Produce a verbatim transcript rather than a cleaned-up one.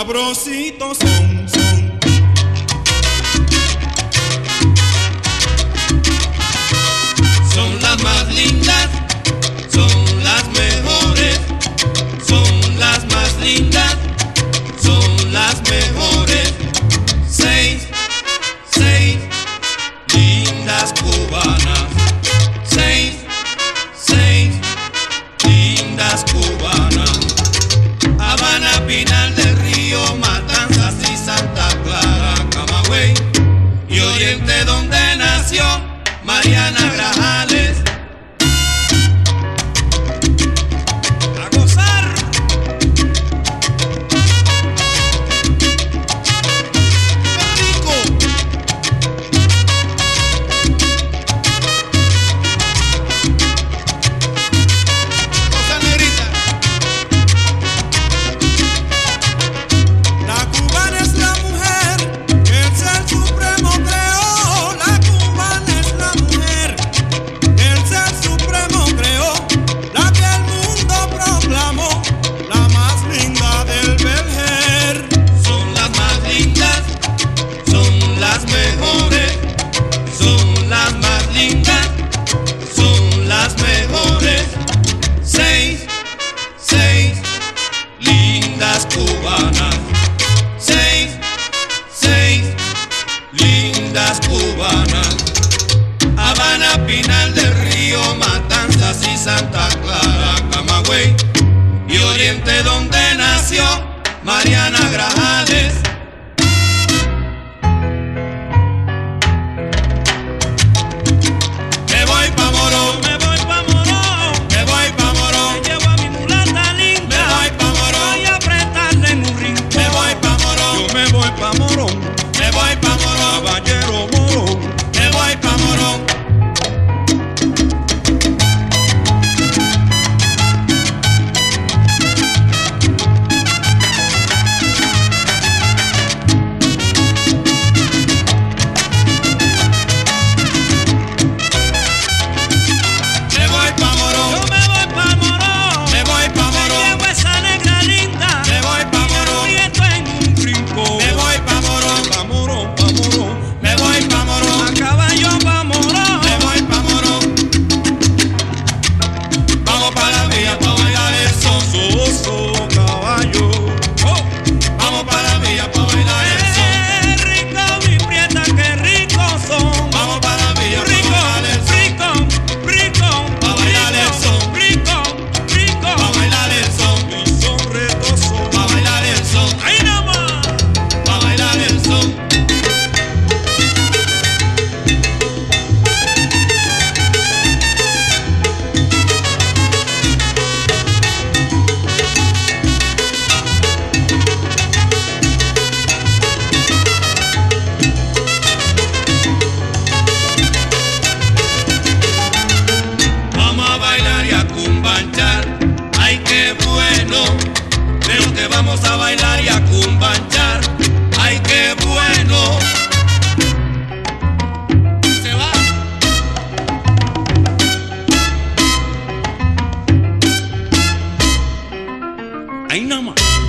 sabrositos son, son. Son las más lindas, son las mejores, son las más lindas, son las mejores. Seis, seis, lindas cubanas. Seis, seis, lindas cubanas. Habana, Pinal del Río, Matanzas y Santa Clara, Camagüey y Oriente, donde nació Mariana Grajales. A gozar. ¡Qué rico! Cosa negrita. La cubana es la mujer que el Ser Supremo creó. La cubana es la mujer que el Ser Supremo creó. La que el mundo proclamó, la más linda del Belger. Son las más lindas, son las mejores, son las más lindas, son las mejores. Seis, seis, lindas cubanas. Seis, seis, lindas cubanas. Habana, Pinal del Río, Matanzas y Santa Clara, Camagüey y Oriente, donde nació Mariana Grajales. Me voy pa' Morón, me voy pa' Morón, me voy pa' Morón, me llevo a mi mulata linda, me voy pa' Morón, voy a apretarle en un rincón, me voy pa' Morón, Yo me voy pa' Morón, me voy pa' Morón, caballero Morón. me voy pa' Morón. Me voy pa' Morón, Yo me voy pa' Morón, me voy pa' me Morón, llevo esa negra linda, me voy pa' Morón, y esto en un rincón. me voy pa' Morón, Pa' Morón, pa' Morón. me voy pa' Morón, A caballo pa' Morón, me voy pa' Morón. Vamos pa' la villa pa' bailar el son. Soso caballo. Oh, vamos pa' la villa pa' bailar el son. eh, rico mi prieta, qué ricos son. Vamos pa' la villa pa' Rico, bailar el son. rico, rico, Pa' bailar el son. rico, rico, Pa' bailar el son. Y son retosos. Pa' bailar el son. ahí nomás. Pa' bailar el son. Vamos a bailar y a cumbanchar. Ay, qué bueno. Creo que vamos a bailar y a cumbanchar. Ay, qué bueno. Se va. Ahí nada más.